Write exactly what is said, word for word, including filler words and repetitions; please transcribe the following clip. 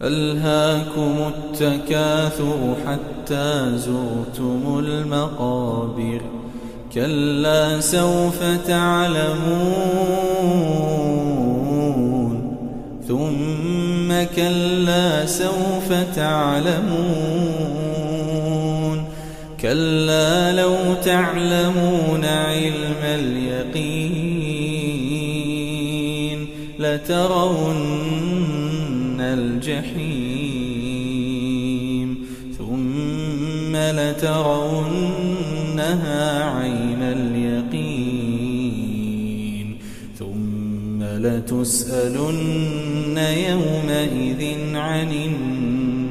ألهاكم التكاثر حتى زرتم المقابر كلا سوف تعلمون ثم كلا سوف تعلمون كلا لو تعلمون علم اليقين لترون الجحيم ثم لترونها عين اليقين ثم لتسألن يومئذ عن النعيم.